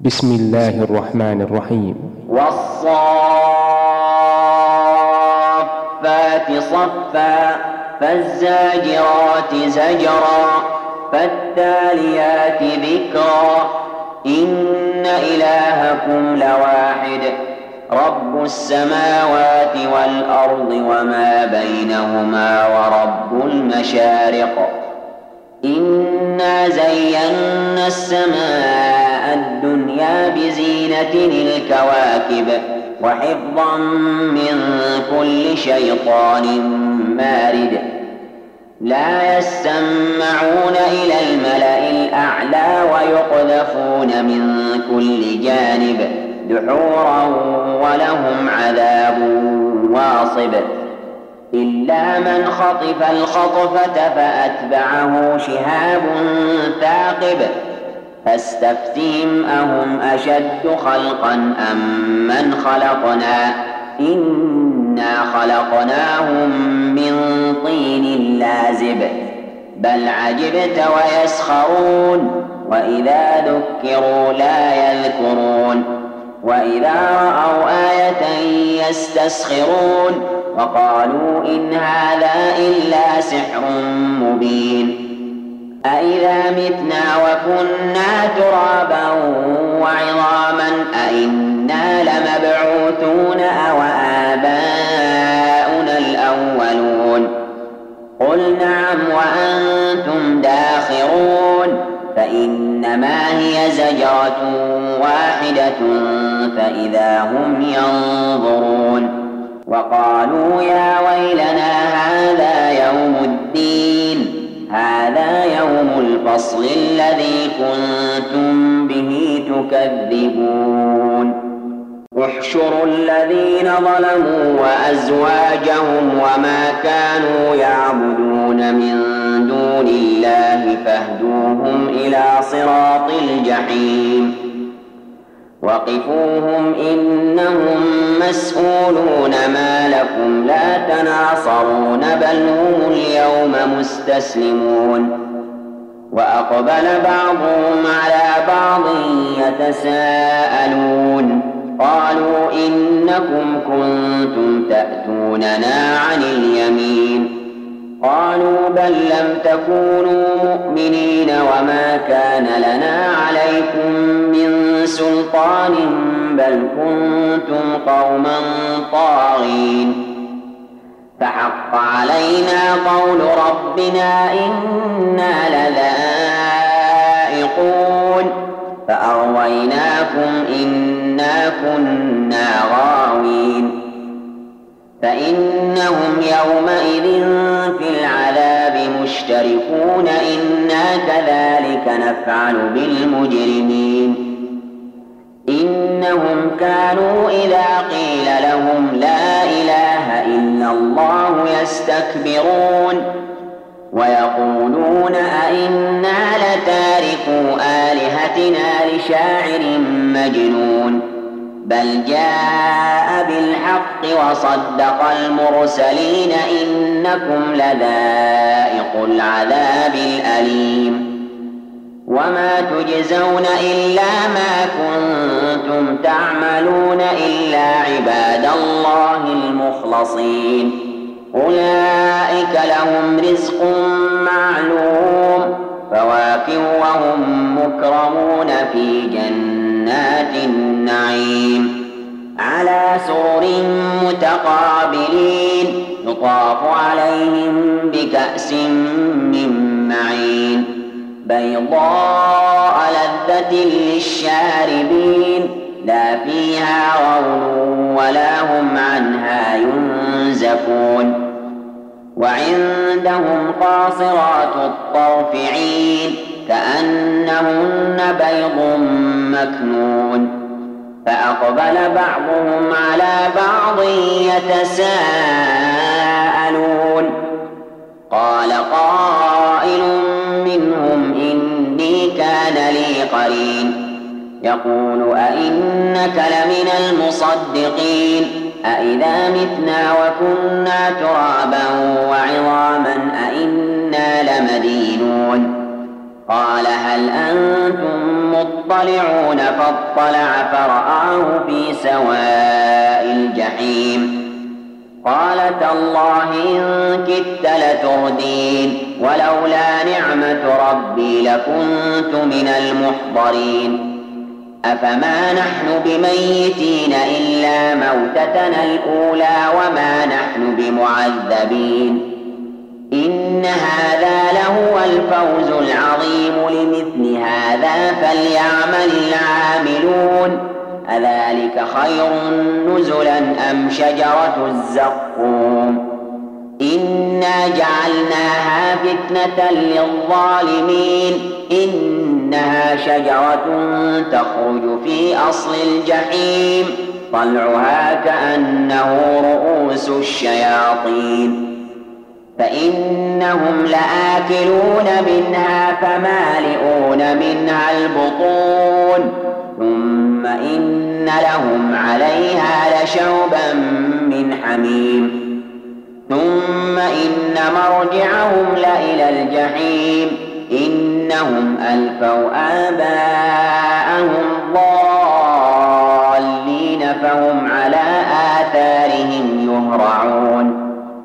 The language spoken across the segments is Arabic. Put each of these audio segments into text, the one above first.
بسم الله الرحمن الرحيم. والصافات صفا فالزاجرات زجرا فالتاليات ذكرا إن إلهكم لواحد رب السماوات والأرض وما بينهما ورب المشارق إنا زينا السماء الدنيا بزينة الكواكب وحفظا من كل شيطان مارد لا يسمعون إلى الملأ الأعلى ويقذفون من كل جانب دحورا ولهم عذاب واصب إلا من خطف الخطفة فأتبعه شهاب ثاقب فاستفتهم أهم أشد خلقا أم من خلقنا إنا خلقناهم من طين لازب بل عجبت ويسخرون وإذا ذكروا لا يذكرون وإذا رأوا آية يستسخرون وقالوا إن هذا إلا سحر مبين أإذا متنا وكنا ترابا وعظاما أإنا لمبعوثون أو آباؤنا الأولون قل نعم وأنتم داخرون فإنما هي زجرة واحدة فإذا هم ينظرون وقالوا يا ويلنا هذا يوم الدين هذا يوم الفصل الذي كنتم به تكذبون احشروا الذين ظلموا وأزواجهم وما كانوا يعبدون من دون الله فاهدوهم إلى صراط الجحيم وقفوهم إنهم مسؤولون ما لكم لا تناصرون بل هم اليوم مستسلمون وأقبل بعضهم على بعض يتساءلون قالوا إنكم كنتم تأتوننا عن اليمين قالوا بل لم تكونوا مؤمنين وما كان لنا عليكم من سلطان بل كنتم قوما طاغين فحق علينا قول ربنا إنا لذائقون فأغويناكم إنا كنا غاوين فإنهم يومئذ في العذاب مشتركون إنا كذلك نفعل بالمجرمين إنهم كانوا إذا قيل لهم لا إله إلا الله يستكبرون ويقولون أئنا لتاركو آلهتنا لشاعر مجنون بل جاء بالحق وصدق المرسلين إنكم لذائق العذاب الأليم وما تجزون إلا ما كنتم تعملون إلا عباد الله المخلصين أولئك لهم رزق معلوم فواكه وهم مكرمون في جنات النعيم على سرر متقابلين يطاف عليهم بكأس من معين بيضاء لذة للشاربين لا فيها غول ولا هم عنها ينزفون وعندهم قاصرات الطرف عين كأنهن بيض مكنون فأقبل بعضهم على بعض يتساءلون قال قائل منهم إني كان لي قرين يقول أئنك لمن المصدقين أئذا متنا وكنا ترابا وعظاما أئنا لمدينون قال هل أنتم مطلعون فاطلع فرآه في سواء الجحيم قال تالله إن كدت لتردين ولولا نعمة ربي لكنت من المحضرين أفما نحن بميتين إلا موتتنا الأولى وما نحن بمعذبين إن هذا لهو الفوز العظيم لمثل هذا فليعمل العاملون أذلك خير نزلا أم شجرة الزقوم إنا جعلناها فتنة للظالمين إنها شجرة تخرج في أصل الجحيم طلعها كأنه رؤوس الشياطين فإنهم لآكلون منها فمالئون منها البطون ثم إن لهم عليها لشوبا من حميم ثم إن مرجعهم لإلى الجحيم إنهم ألفوا آباءهم ضالين فهم على آثارهم يهرعون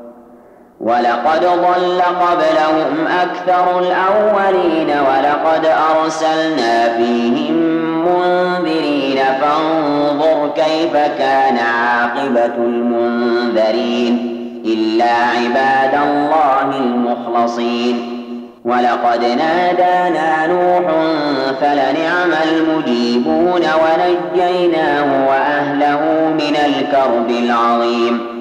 ولقد ضل قبلهم أكثر الأولين ولقد أرسلنا فيهم منذرين فانظر كيف كان عاقبة المنذرين إلا عباد الله المخلصين ولقد نادانا نوح فلنعم المجيبون ونجيناه وأهله من الكرب العظيم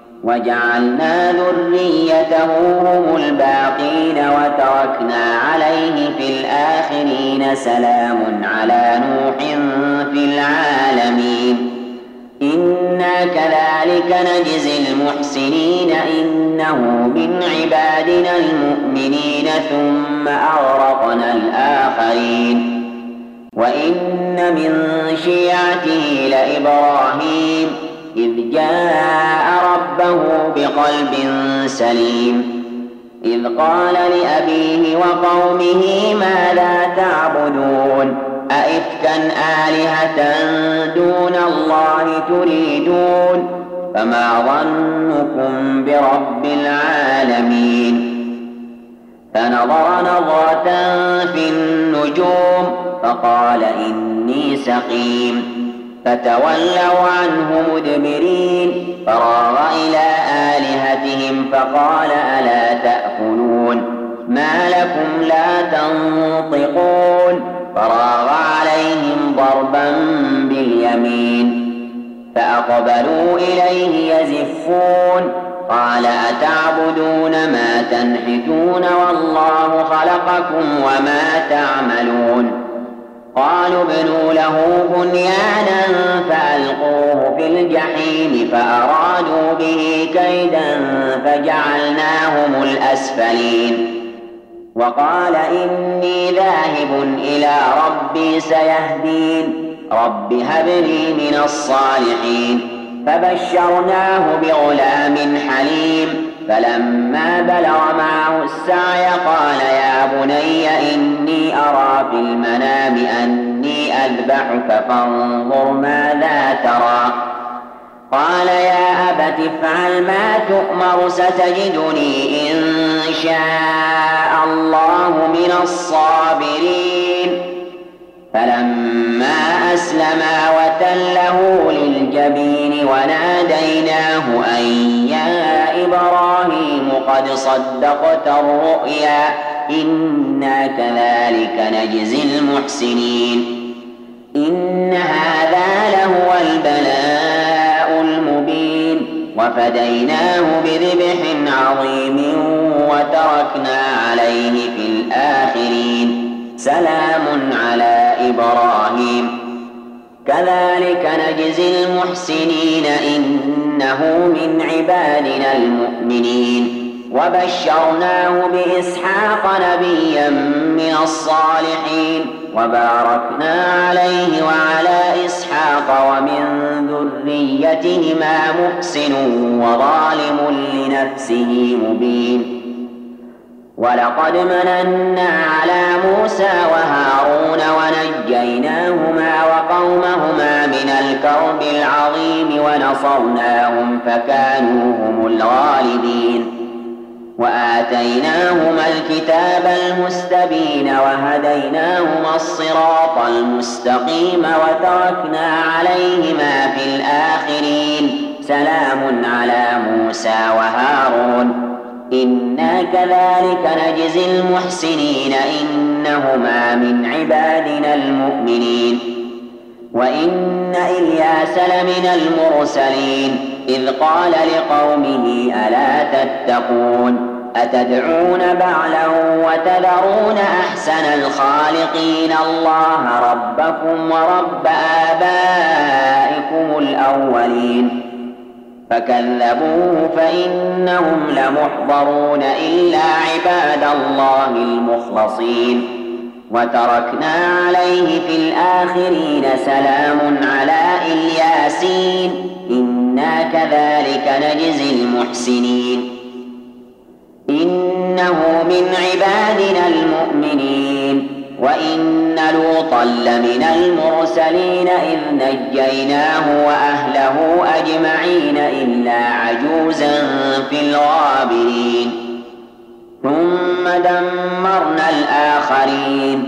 وجعلنا ذريته هم الباقين وتركنا عليه في الآخرين سلام على نوح في العالمين إنا كذلك نجزي المحسنين إنه من عبادنا المؤمنين ثم أغرقنا الآخرين وإن من شيعته لإبراهيم إذ جاء ربه بقلب سليم إذ قال لأبيه وقومه ماذا تعبدون أئفكا آلهة دون الله تريدون فما ظنكم برب العالمين فنظر نظرة في النجوم فقال إني سقيم فتولوا عنه مدبرين فراغ إلى آلهتهم فقال ألا تأكلون ما لكم لا تنطقون فراغ عليهم ضربا باليمين فأقبلوا إليه يزفون قال أتعبدون ما تنحتون والله خلقكم وما تعملون قالوا ابنوا له بنيانا فألقوه في الجحيم فأرادوا به كيدا فجعلناهم الأسفلين وقال إني ذاهب إلى ربي سيهدين رب هب لي من الصالحين فبشرناه بغلام حليم فلما بلغ معه السعي قال يا بني إني أرى في المنام أني أذبحك فانظر ماذا ترى قال يا أبت افعل ما تؤمر ستجدني إن شاء الله من الصابرين فلما أسلما وتله للجبين وناديناه أن يا إبراهيم قد صدقت الرؤيا إنا كذلك نجزي المحسنين إن هذا لهو البلاء المبين وفديناه بذبح عظيم وتركنا عليه في الآخرين سلام على إبراهيم كذلك نجزي المحسنين إنه من عبادنا المؤمنين وبشرناه بإسحاق نبيا من الصالحين وباركنا عليه وعلى إسحاق ومن ذريتهما محسن وظالم لنفسه مبين ولقد مننا على موسى وهارون ونجيناهما وقومهما من الكرب العظيم ونصرناهم فكانوا هم الغالبين وآتيناهما الكتاب المستبين وهديناهما الصراط المستقيم وتركنا عليهما في الآخرين سلام على موسى وهارون إنا كذلك نجزي المحسنين إنهما من عبادنا المؤمنين وإن إلياس لمن المرسلين إذ قال لقومه ألا تتقون أتدعون بعلا وتذرون أحسن الخالقين الله ربكم ورب آبائكم الأولين فكذبوه فإنهم لمحضرون إلا عباد الله المخلصين وتركنا عليه في الآخرين سلام على الياسين إنا كذلك نجزي المحسنين إنه من عبادنا المؤمنين وإن لوطا لمن المرسلين إذ نجيناه وأهله أجمعين إلا عجوزا في الغابرين ثم دمرنا الآخرين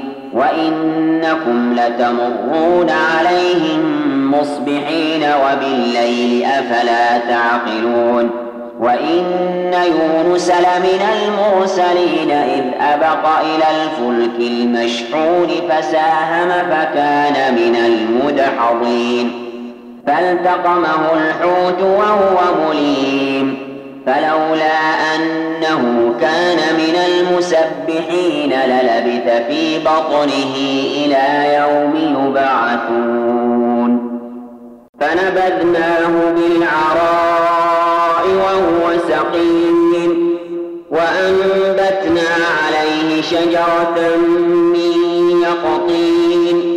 وإنكم لتمرون عليهم مصبحين وبالليل أفلا تعقلون وإن يونس لمن المرسلين إذ أبق إلى الفلك المشحون فساهم فكان من المدحضين فالتقمه الحوت وهو مليم فلولا أنه كان من المسبحين للبث في بطنه إلى يوم يبعثون فنبذناه بالعراء وهو سقيم وأنبتنا عليه شجرة من يقطين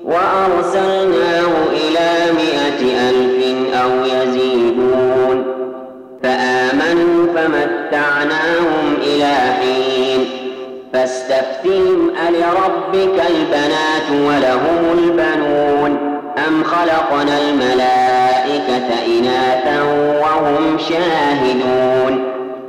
وأرسلناه إلى 100,000 أو يزيدون فآمنوا فمتعناهم إلى حين فاستفتهم ألربك البنات ولهم البنون أم خلقنا الملائكة إناثا وهم شاهدون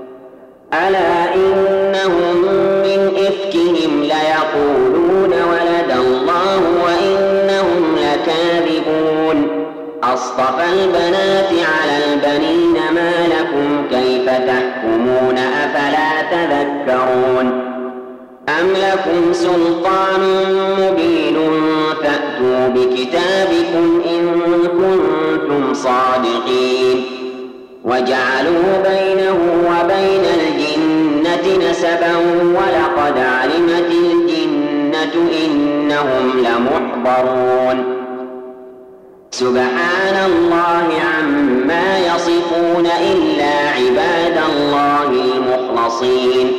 ألا إنهم من إفكهم ليقولون ولد الله وإنهم لكاذبون أصطفى البنات على البنين ما لكم كيف تحكمون أفلا تذكرون أم لكم سلطان مبين فأتوا بكتابكم إن كنتم صادقين وجعلوا بينه وبين الجنة نسبا ولقد علمت الجنة إنهم لمحضرون سبحان الله عما يصفون إلا عباد الله المخلصين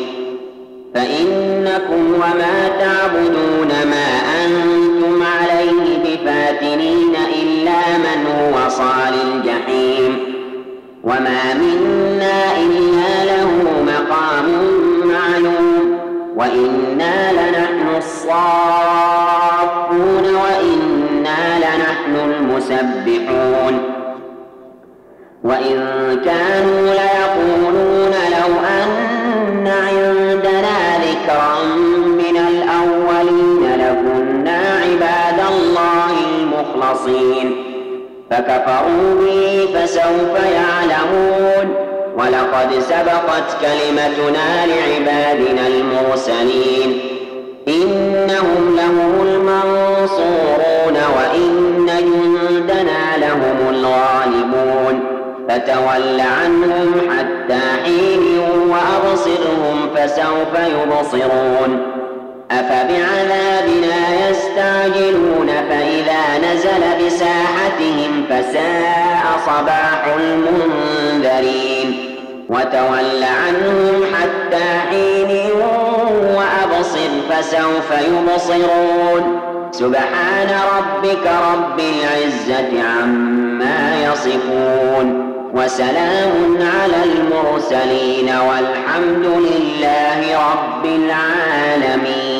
فإنكم وما تعبدون ما أنتم عليه بفاتنين إلا من هو صال الجحيم وما منا إلا له مقام معلوم وإنا لنحن الصافون وإنا لنحن المسبحون وإن كانوا ليقولون لو أن عندنا ذكرا من الأولين لكنا عباد الله المخلصين فكفروا به فسوف يعلمون ولقد سبقت كلمتنا لعبادنا المرسلين إنهم لهم المنصورون وإن جندنا لهم الغالبون فتول عنهم حتى حين وأبصرهم فسوف يبصرون أفبعذابنا يستعجلون فإذا نزل بساحتهم فساء صباح المنذرين وتول عنهم حتى حين وأبصر فسوف يبصرون سبحان ربك رب العزة عما يصفون وسلام على المرسلين والحمد لله رب العالمين.